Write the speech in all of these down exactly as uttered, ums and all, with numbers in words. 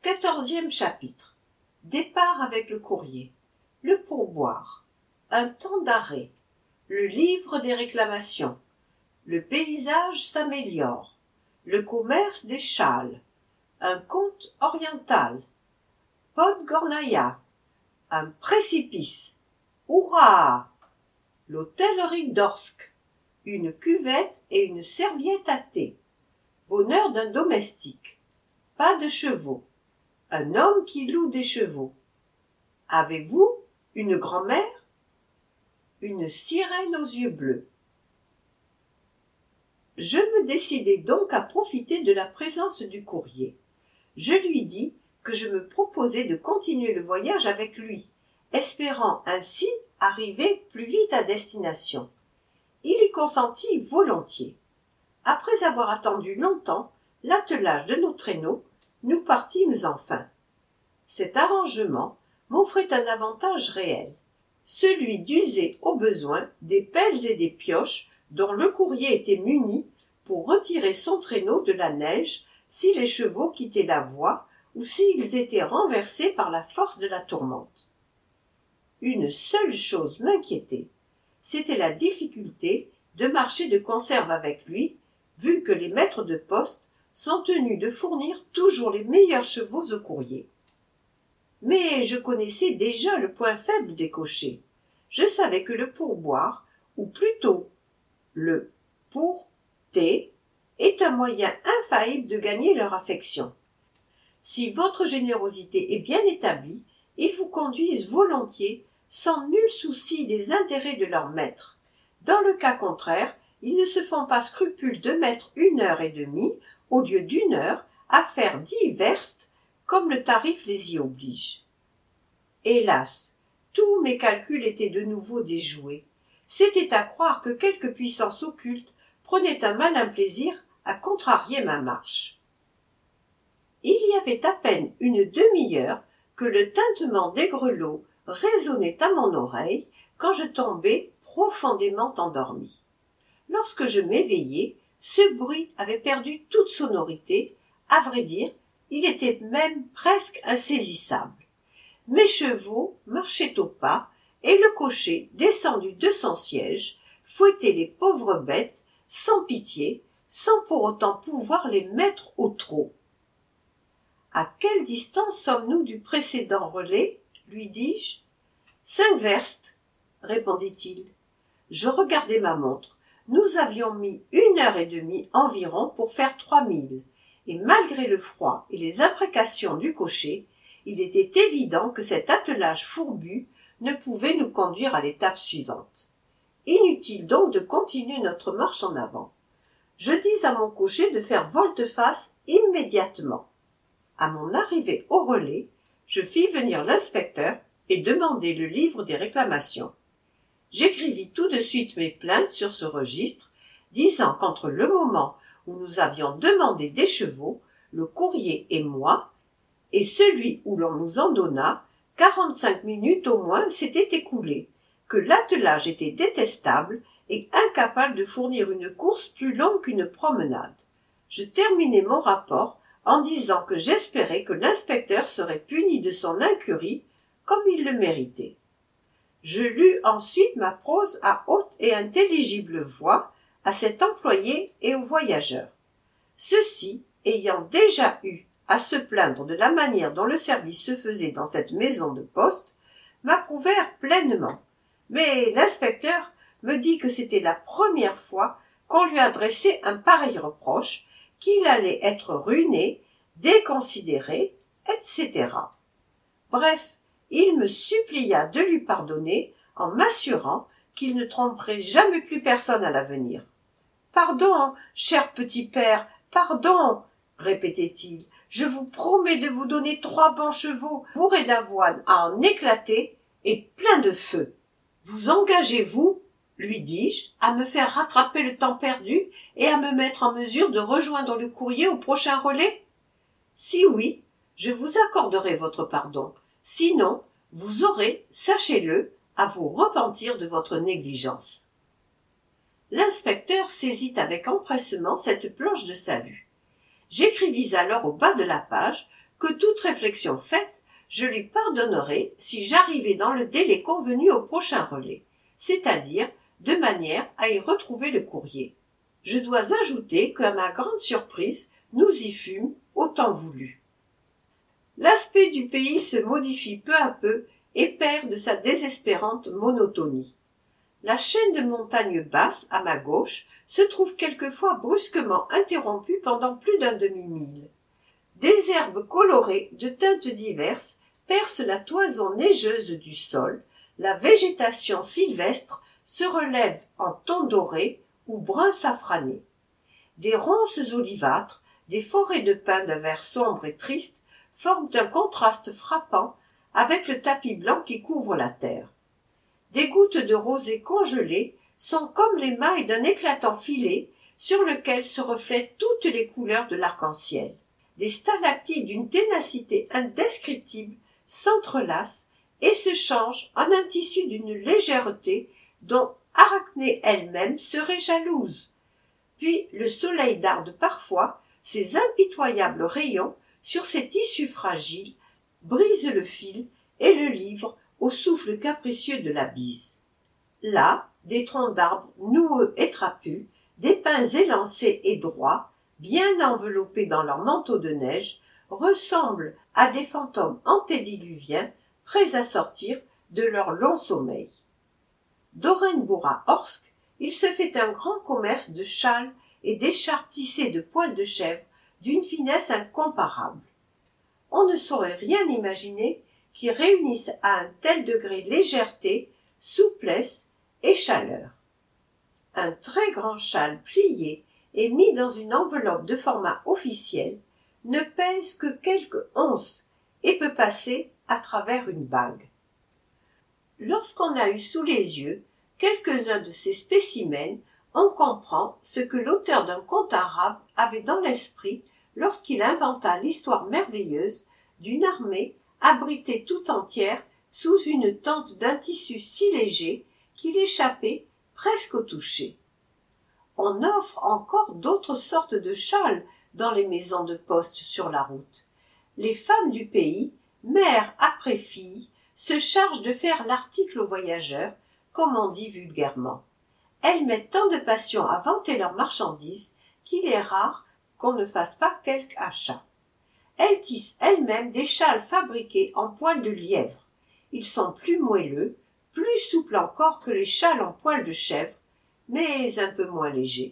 Quatorzième chapitre. Départ avec le courrier. Le pourboire. Un temps d'arrêt. Le livre des réclamations. Le paysage s'améliore. Le commerce des châles. Un conte oriental. Podgornaya. Un précipice. Hurrah! L'hôtellerie d'Orsk. Une cuvette et une serviette à thé. Bonheur d'un domestique. Pas de chevaux. Un homme qui loue des chevaux. Avez-vous une grand-mère? Une sirène aux yeux bleus. Je me décidai donc à profiter de la présence du courrier. Je lui dis que je me proposais de continuer le voyage avec lui, espérant ainsi arriver plus vite à destination. Il y consentit volontiers. Après avoir attendu longtemps l'attelage de nos traîneaux, nous partîmes enfin. Cet arrangement m'offrait un avantage réel, celui d'user au besoin des pelles et des pioches dont le courrier était muni pour retirer son traîneau de la neige si les chevaux quittaient la voie ou s'ils étaient renversés par la force de la tourmente. Une seule chose m'inquiétait, c'était la difficulté de marcher de conserve avec lui, vu que les maîtres de poste sont tenus de fournir toujours les meilleurs chevaux au courrier. Mais je connaissais déjà le point faible des cochers. Je savais que le pourboire, ou plutôt le pour-té, est un moyen infaillible de gagner leur affection. Si votre générosité est bien établie, ils vous conduisent volontiers, sans nul souci des intérêts de leur maître. Dans le cas contraire, ils ne se font pas scrupule de mettre une heure et demie, au lieu d'une heure, à faire dix verstes, comme le tarif les y oblige. Hélas, tous mes calculs étaient de nouveau déjoués. C'était à croire que quelque puissance occulte prenait un malin plaisir à contrarier ma marche. Il y avait à peine une demi-heure que le tintement des grelots résonnait à mon oreille quand je tombai profondément endormi. Lorsque je m'éveillai, ce bruit avait perdu toute sonorité, à vrai dire, il était même presque insaisissable. Mes chevaux marchaient au pas, et le cocher, descendu de son siège, fouettait les pauvres bêtes, sans pitié, sans pour autant pouvoir les mettre au trot. « À quelle distance sommes-nous du précédent relais ?» lui dis-je. « Cinq verstes, » répondit-il. Je regardai ma montre. Nous avions mis une heure et demie environ pour faire trois milles, et malgré le froid et les imprécations du cocher, il était évident que cet attelage fourbu ne pouvait nous conduire à l'étape suivante. Inutile donc de continuer notre marche en avant. Je dis à mon cocher de faire volte-face immédiatement. À mon arrivée au relais, je fis venir l'inspecteur et demandai le livre des réclamations. J'écrivis tout de suite mes plaintes sur ce registre, disant qu'entre le moment où nous avions demandé des chevaux, le courrier et moi, et celui où l'on nous en donna, quarante-cinq minutes au moins s'étaient écoulées, que l'attelage était détestable et incapable de fournir une course plus longue qu'une promenade. Je terminai mon rapport en disant que j'espérais que l'inspecteur serait puni de son incurie comme il le méritait. Je lus ensuite ma prose à haute et intelligible voix à cet employé et aux voyageurs. Ceux-ci, ayant déjà eu à se plaindre de la manière dont le service se faisait dans cette maison de poste, m'approuvèrent pleinement. Mais l'inspecteur me dit que c'était la première fois qu'on lui adressait un pareil reproche, qu'il allait être ruiné, déconsidéré, et cetera. Bref, il me supplia de lui pardonner en m'assurant qu'il ne tromperait jamais plus personne à l'avenir. « Pardon, cher petit père, pardon !» répétait-il. « Je vous promets de vous donner trois bons chevaux bourrés d'avoine à en éclater et pleins de feu. Vous engagez-vous, lui dis-je, à me faire rattraper le temps perdu et à me mettre en mesure de rejoindre le courrier au prochain relais? Si oui, je vous accorderai votre pardon. Sinon, vous aurez, sachez-le, à vous repentir de votre négligence. » L'inspecteur saisit avec empressement cette planche de salut. J'écrivis alors au bas de la page que toute réflexion faite, je lui pardonnerai si j'arrivais dans le délai convenu au prochain relais, c'est-à-dire de manière à y retrouver le courrier. Je dois ajouter qu'à ma grande surprise, nous y fûmes au temps voulu. L'aspect du pays se modifie peu à peu et perd de sa désespérante monotonie. La chaîne de montagnes basses, à ma gauche, se trouve quelquefois brusquement interrompue pendant plus d'un demi-mille. Des herbes colorées de teintes diverses percent la toison neigeuse du sol, la végétation sylvestre se relève en tons dorés ou brun safrané. Des ronces olivâtres, des forêts de pins d'un vert sombre et triste forment un contraste frappant avec le tapis blanc qui couvre la terre. Des gouttes de rosée congelées sont comme les mailles d'un éclatant filet sur lequel se reflètent toutes les couleurs de l'arc-en-ciel. Des stalactites d'une ténacité indescriptible s'entrelacent et se changent en un tissu d'une légèreté dont Arachné elle-même serait jalouse. Puis le soleil darde parfois ses impitoyables rayons sur ces tissus fragiles, brise le fil et le livre au souffle capricieux de la bise. Là, des troncs d'arbres noueux et trapus, des pins élancés et droits, bien enveloppés dans leur manteau de neige, ressemblent à des fantômes antédiluviens prêts à sortir de leur long sommeil. d'Orenbourg à Orsk, il se fait un grand commerce de châles et d'écharpes tissées de poils de chèvre d'une finesse incomparable. On ne saurait rien imaginer qui réunisse à un tel degré légèreté, souplesse et chaleur. Un très grand châle plié et mis dans une enveloppe de format officiel ne pèse que quelques onces et peut passer à travers une bague. Lorsqu'on a eu sous les yeux quelques-uns de ces spécimens, on comprend ce que l'auteur d'un conte arabe avait dans l'esprit lorsqu'il inventa l'histoire merveilleuse d'une armée abritée tout entière sous une tente d'un tissu si léger qu'il échappait presque au toucher. On offre encore d'autres sortes de châles dans les maisons de poste sur la route. Les femmes du pays, mères après filles, se chargent de faire l'article aux voyageurs, comme on dit vulgairement. Elles mettent tant de passion à vanter leurs marchandises qu'il est rare qu'on ne fasse pas quelque achat. Elles tissent elles-mêmes des châles fabriqués en poils de lièvre. Ils sont plus moelleux, plus souples encore que les châles en poils de chèvre, mais un peu moins légers.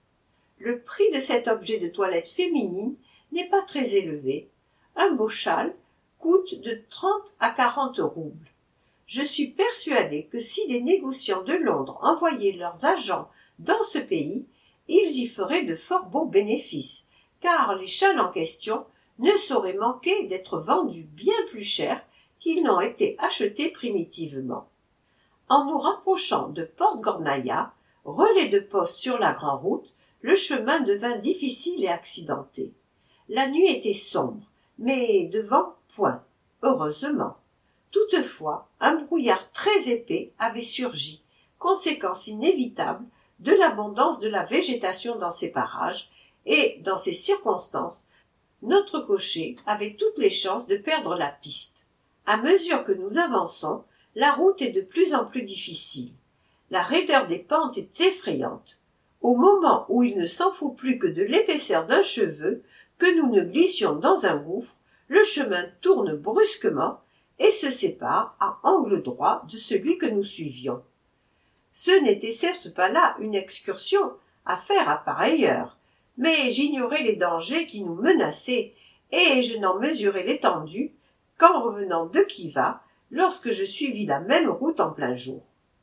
Le prix de cet objet de toilette féminine n'est pas très élevé. Un beau châle coûte de trente à quarante roubles. Je suis persuadée que si des négociants de Londres envoyaient leurs agents dans ce pays, ils y feraient de fort beaux bénéfices, car les châles en question ne sauraient manquer d'être vendus bien plus cher qu'ils n'ont été achetés primitivement. En nous rapprochant de Porte-Gornaya, relais de poste sur la grande route, le chemin devint difficile et accidenté. La nuit était sombre, mais de vent point, heureusement. Toutefois, un brouillard très épais avait surgi, conséquence inévitable de l'abondance de la végétation dans ces parages, et, dans ces circonstances, notre cocher avait toutes les chances de perdre la piste. À mesure que nous avançons, la route est de plus en plus difficile. La raideur des pentes est effrayante. Au moment où il ne s'en faut plus que de l'épaisseur d'un cheveu, que nous ne glissions dans un gouffre, le chemin tourne brusquement et se sépare à angle droit de celui que nous suivions. Ce n'était certes pas là une excursion à faire à pareille heure, mais j'ignorais les dangers qui nous menaçaient, et je n'en mesurai l'étendue qu'en revenant de Khiva, lorsque je suivis la même route en plein jour.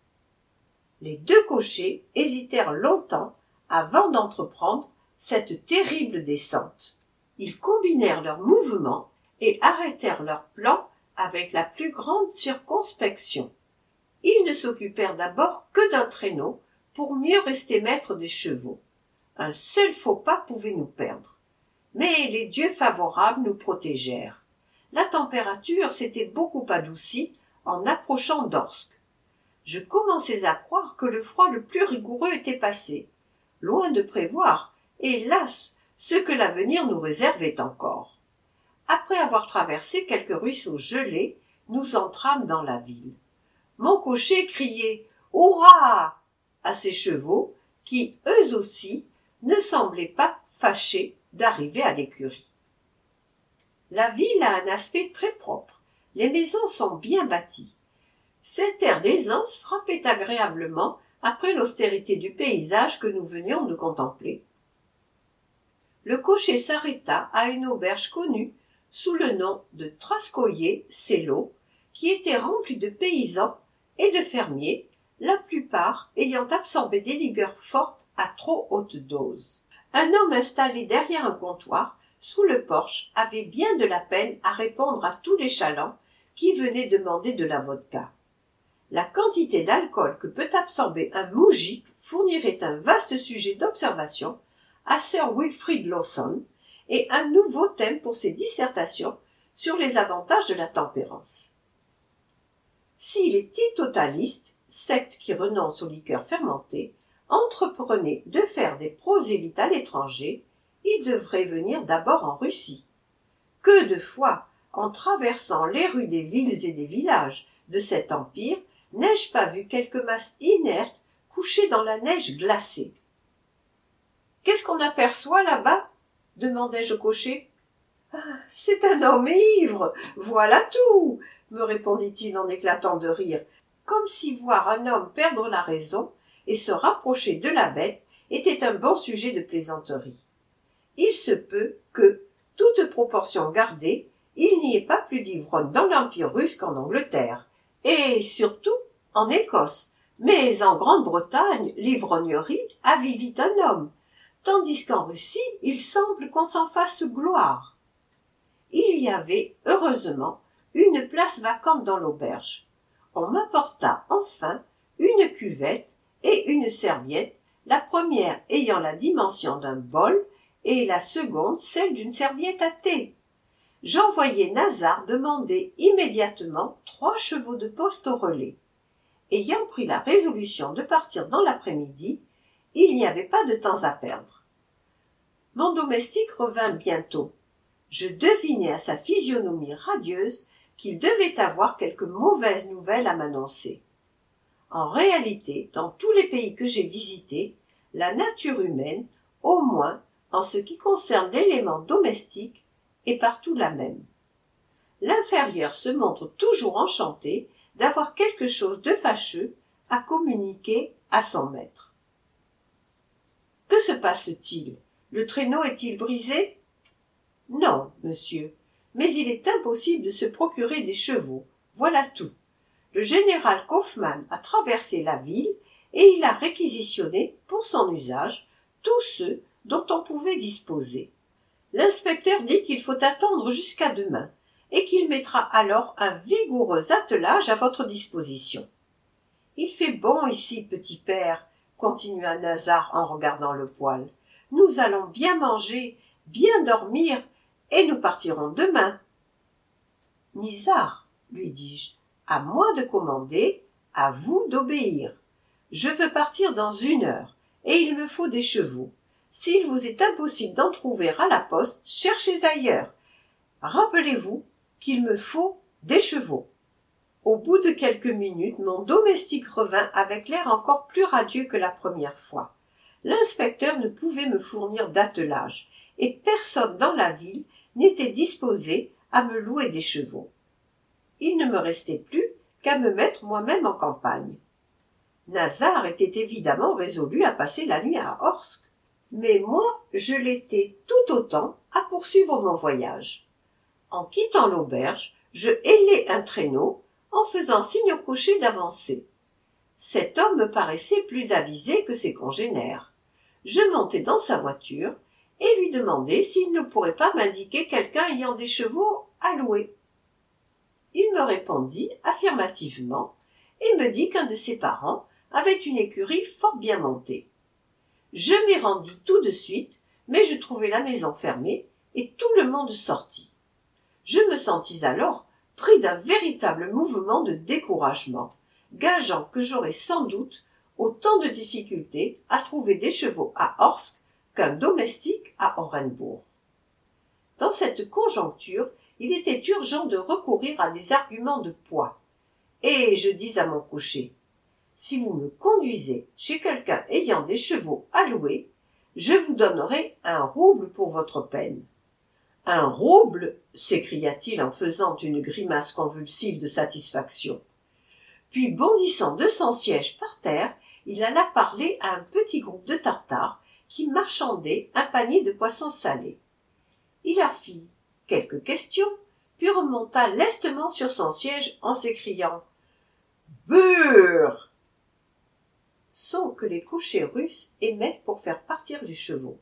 Les deux cochers hésitèrent longtemps avant d'entreprendre cette terrible descente. Ils combinèrent leurs mouvements et arrêtèrent leur plan avec la plus grande circonspection. Ils ne s'occupèrent d'abord que d'un traîneau pour mieux rester maîtres des chevaux. Un seul faux pas pouvait nous perdre. Mais les dieux favorables nous protégèrent. La température s'était beaucoup adoucie en approchant d'Orsk. Je commençais à croire que le froid le plus rigoureux était passé, loin de prévoir, hélas, ce que l'avenir nous réservait encore. À après avoir traversé quelques ruisseaux gelés, nous entrâmes dans la ville. Mon cocher criait « Hurrah !» à ses chevaux, qui, eux aussi, ne semblaient pas fâchés d'arriver à l'écurie. La ville a un aspect très propre. Les maisons sont bien bâties. Cet air d'aisance frappait agréablement après l'austérité du paysage que nous venions de contempler. Le cocher s'arrêta à une auberge connue sous le nom de Trascoyer Cello, qui était remplie de paysans et de fermiers, la plupart ayant absorbé des ligueurs fortes à trop haute dose. Un homme installé derrière un comptoir, sous le porche, avait bien de la peine à répondre à tous les chalands qui venaient demander de la vodka. La quantité d'alcool que peut absorber un moujik fournirait un vaste sujet d'observation à Sir Wilfrid Lawson et un nouveau thème pour ses dissertations sur les avantages de la tempérance. Si les teetotalistes, secte qui renonce aux liqueurs fermentées, entreprenaient de faire des prosélytes à l'étranger, ils devraient venir d'abord en Russie. Que de fois, en traversant les rues des villes et des villages de cet empire, n'ai-je pas vu quelques masses inertes couchées dans la neige glacée. « Qu'est-ce qu'on aperçoit là-bas » demandai-je au cocher. Ah, « C'est un homme ivre, voilà tout » me répondit-il en éclatant de rire, comme si voir un homme perdre la raison et se rapprocher de la bête était un bon sujet de plaisanterie. Il se peut que, toute proportion gardée, il n'y ait pas plus d'ivrognes dans l'Empire russe qu'en Angleterre, et surtout en Écosse, mais en Grande-Bretagne, l'ivrognerie avilit un homme, tandis qu'en Russie, il semble qu'on s'en fasse gloire. Il y avait, heureusement, une place vacante dans l'auberge. On m'apporta enfin une cuvette et une serviette, la première ayant la dimension d'un bol et la seconde celle d'une serviette à thé. J'envoyai Nazar demander immédiatement trois chevaux de poste au relais. Ayant pris la résolution de partir dans l'après-midi, il n'y avait pas de temps à perdre. Mon domestique revint bientôt. Je devinai à sa physionomie radieuse qu'il devait avoir quelque mauvaise nouvelle à m'annoncer. En réalité, dans tous les pays que j'ai visités, la nature humaine, au moins en ce qui concerne l'élément domestique, est partout la même. L'inférieur se montre toujours enchanté d'avoir quelque chose de fâcheux à communiquer à son maître. Que se passe-t-il? Le traîneau est-il brisé? Non, monsieur, mais il est impossible de se procurer des chevaux, voilà tout. Le général Kaufmann a traversé la ville et il a réquisitionné, pour son usage, tous ceux dont on pouvait disposer. L'inspecteur dit qu'il faut attendre jusqu'à demain et qu'il mettra alors un vigoureux attelage à votre disposition. « Il fait bon ici, petit père, » continua Nazar en regardant le poêle. « Nous allons bien manger, bien dormir, et nous partirons demain. »« Nizar, » lui dis-je, « à moi de commander, à vous d'obéir. Je veux partir dans une heure, et il me faut des chevaux. S'il vous est impossible d'en trouver à la poste, cherchez ailleurs. Rappelez-vous qu'il me faut des chevaux. » Au bout de quelques minutes, mon domestique revint avec l'air encore plus radieux que la première fois. L'inspecteur ne pouvait me fournir d'attelage, et personne dans la ville n'était disposé à me louer des chevaux. Il ne me restait plus qu'à me mettre moi-même en campagne. Nazar était évidemment résolu à passer la nuit à Orsk, mais moi je l'étais tout autant à poursuivre mon voyage. En quittant l'auberge, je hélai un traîneau en faisant signe au cocher d'avancer. Cet homme me paraissait plus avisé que ses congénères. Je montai dans sa voiture et lui demandai s'il ne pourrait pas m'indiquer quelqu'un ayant des chevaux à louer. Il me répondit affirmativement et me dit qu'un de ses parents avait une écurie fort bien montée. Je m'y rendis tout de suite, mais je trouvai la maison fermée et tout le monde sorti. Je me sentis alors pris d'un véritable mouvement de découragement, gageant que j'aurais sans doute autant de difficultés à trouver des chevaux à Orsk qu'un domestique à Orenbourg. Dans cette conjoncture, il était urgent de recourir à des arguments de poids. Et je dis à mon cocher, si vous me conduisez chez quelqu'un ayant des chevaux à louer, je vous donnerai un rouble pour votre peine. Un rouble, s'écria-t-il en faisant une grimace convulsive de satisfaction. Puis bondissant de son siège par terre, il alla parler à un petit groupe de Tartares qui marchandaient un panier de poissons salés. Il leur fit quelques questions, puis remonta lestement sur son siège en s'écriant « Beurre !» son que les cochers russes émettent pour faire partir les chevaux.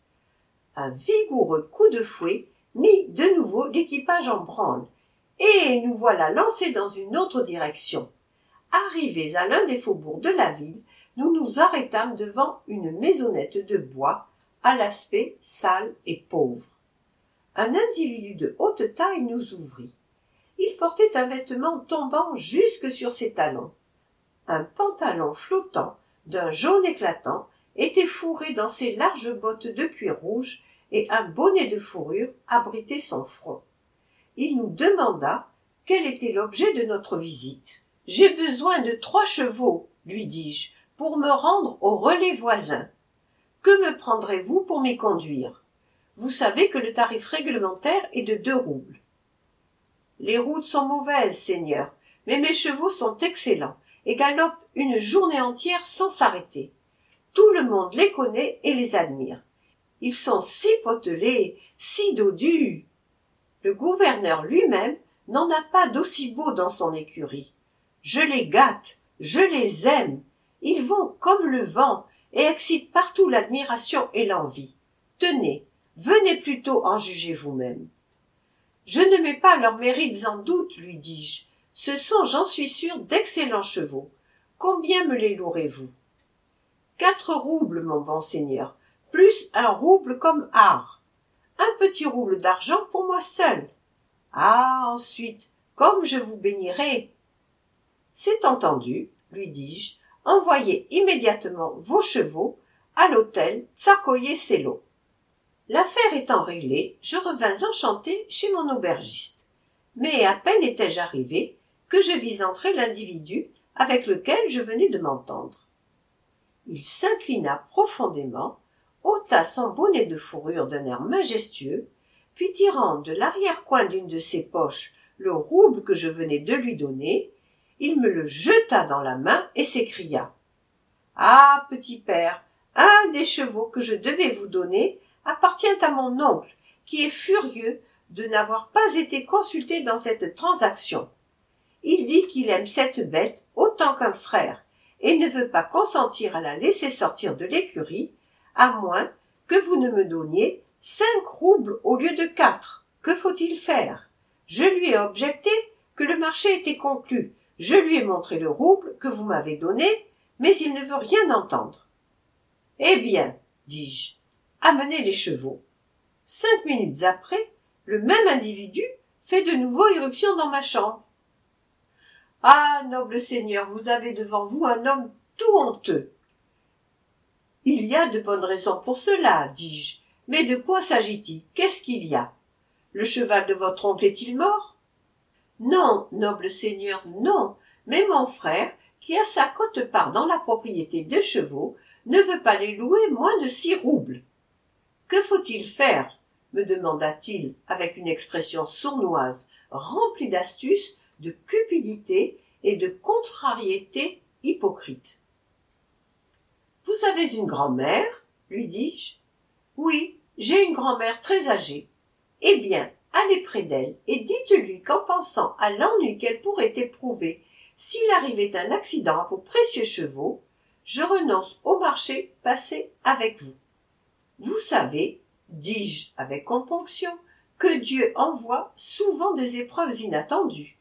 Un vigoureux coup de fouet mit de nouveau l'équipage en branle, et nous voilà lancés dans une autre direction. Arrivés à l'un des faubourgs de la ville, nous nous arrêtâmes devant une maisonnette de bois, à l'aspect sale et pauvre. Un individu de haute taille nous ouvrit. Il portait un vêtement tombant jusque sur ses talons. Un pantalon flottant, d'un jaune éclatant, était fourré dans ses larges bottes de cuir rouge, et un bonnet de fourrure abritait son front. Il nous demanda quel était l'objet de notre visite. « J'ai besoin de trois chevaux, lui dis-je, pour me rendre au relais voisin. Que me prendrez-vous pour m'y conduire? Vous savez que le tarif réglementaire est de deux roubles. »« Les routes sont mauvaises, seigneur, mais mes chevaux sont excellents et galopent une journée entière sans s'arrêter. Tout le monde les connaît et les admire. Ils sont si potelés, si dodus. Le gouverneur lui-même n'en a pas d'aussi beaux dans son écurie. Je les gâte, je les aime. Ils vont comme le vent et excitent partout l'admiration et l'envie. Tenez, venez plutôt en juger vous-même. »« Je ne mets pas leurs mérites en doute, lui dis-je. Ce sont, j'en suis sûr, d'excellents chevaux. Combien me les louerez-vous ? » ?»« Quatre roubles, mon bon seigneur, plus un rouble comme art. Un petit rouble d'argent pour moi seul. Ah, ensuite, comme je vous bénirai. »« C'est entendu, lui dis-je. Envoyez immédiatement vos chevaux à l'hôtel Tsarkoïe-Selo. » L'affaire étant réglée, je revins enchanté chez mon aubergiste. Mais à peine étais-je arrivé que je vis entrer l'individu avec lequel je venais de m'entendre. Il s'inclina profondément, ôta son bonnet de fourrure d'un air majestueux, puis tirant de l'arrière-coin d'une de ses poches le rouble que je venais de lui donner, il me le jeta dans la main et s'écria « Ah, petit père, un des chevaux que je devais vous donner appartient à mon oncle, qui est furieux de n'avoir pas été consulté dans cette transaction. Il dit qu'il aime cette bête autant qu'un frère, et ne veut pas consentir à la laisser sortir de l'écurie, à moins que vous ne me donniez cinq roubles au lieu de quatre. Que faut-il faire? Je lui ai objecté que le marché était conclu. Je lui ai montré le rouble que vous m'avez donné, mais il ne veut rien entendre. « Eh bien, dis-je, amenez les chevaux. » Cinq minutes après, le même individu fait de nouveau irruption dans ma chambre. « Ah, noble seigneur, vous avez devant vous un homme tout honteux. »« Il y a de bonnes raisons pour cela, dis-je. Mais de quoi s'agit-il? Qu'est-ce qu'il y a? Le cheval de votre oncle est-il mort? » ?»« Non, noble seigneur, non, mais mon frère, qui a sa quote-part dans la propriété de chevaux, ne veut pas les louer moins de six roubles. »« Que faut-il faire ?» me demanda-t-il avec une expression sournoise, remplie d'astuce, de cupidité et de contrariété hypocrite. « Vous avez une grand-mère ?» lui dis-je. « Oui, j'ai une grand-mère très âgée. Eh bien, allez près d'elle et dites-lui qu'en pensant à l'ennui qu'elle pourrait éprouver s'il arrivait un accident à vos précieux chevaux, je renonce au marché passé avec vous. Vous savez, dis-je avec componction, que Dieu envoie souvent des épreuves inattendues.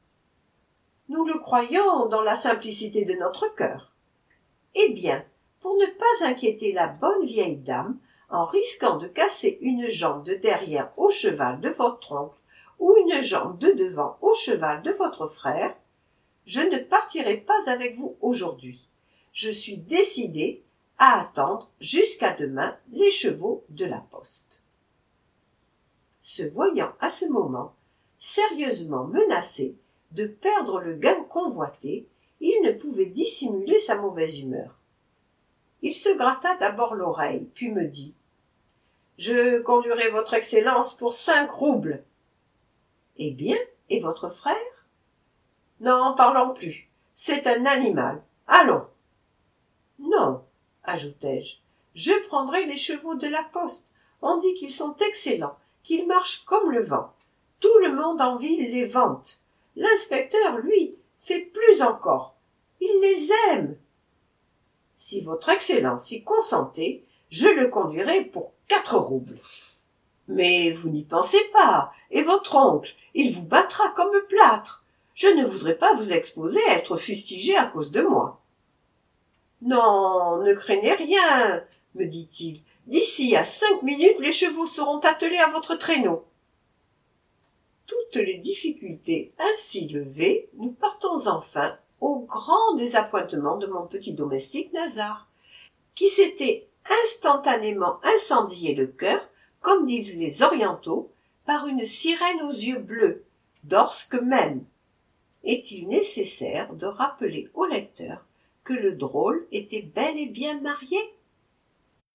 Nous le croyons dans la simplicité de notre cœur. Eh bien, pour ne pas inquiéter la bonne vieille dame, en risquant de casser une jambe de derrière au cheval de votre oncle ou une jambe de devant au cheval de votre frère, je ne partirai pas avec vous aujourd'hui. Je suis décidé à attendre jusqu'à demain les chevaux de la poste. Se voyant à ce moment sérieusement menacé de perdre le gain convoité, il ne pouvait dissimuler sa mauvaise humeur. Il se gratta d'abord l'oreille, puis me dit « Je conduirai votre Excellence pour cinq roubles. »« Eh bien, et votre frère ?»« N'en parlons plus, c'est un animal. Allons. »« Non, ajoutai-je, je prendrai les chevaux de la poste. On dit qu'ils sont excellents, qu'ils marchent comme le vent. Tout le monde en ville les vante. L'inspecteur, lui, fait plus encore. Il les aime. Si votre Excellence y consentez, je le conduirai pour quatre roubles. Mais vous n'y pensez pas, et votre oncle, il vous battra comme plâtre. Je ne voudrais pas vous exposer à être fustigé à cause de moi. Non, ne craignez rien, me dit-il. D'ici à cinq minutes, les chevaux seront attelés à votre traîneau. Toutes les difficultés ainsi levées, nous partons enfin au grand désappointement de mon petit domestique Nazar, qui s'était instantanément incendié le cœur, comme disent les orientaux, par une sirène aux yeux bleus, d'Orsk même. Est-il nécessaire de rappeler au lecteur que le drôle était bel et bien marié?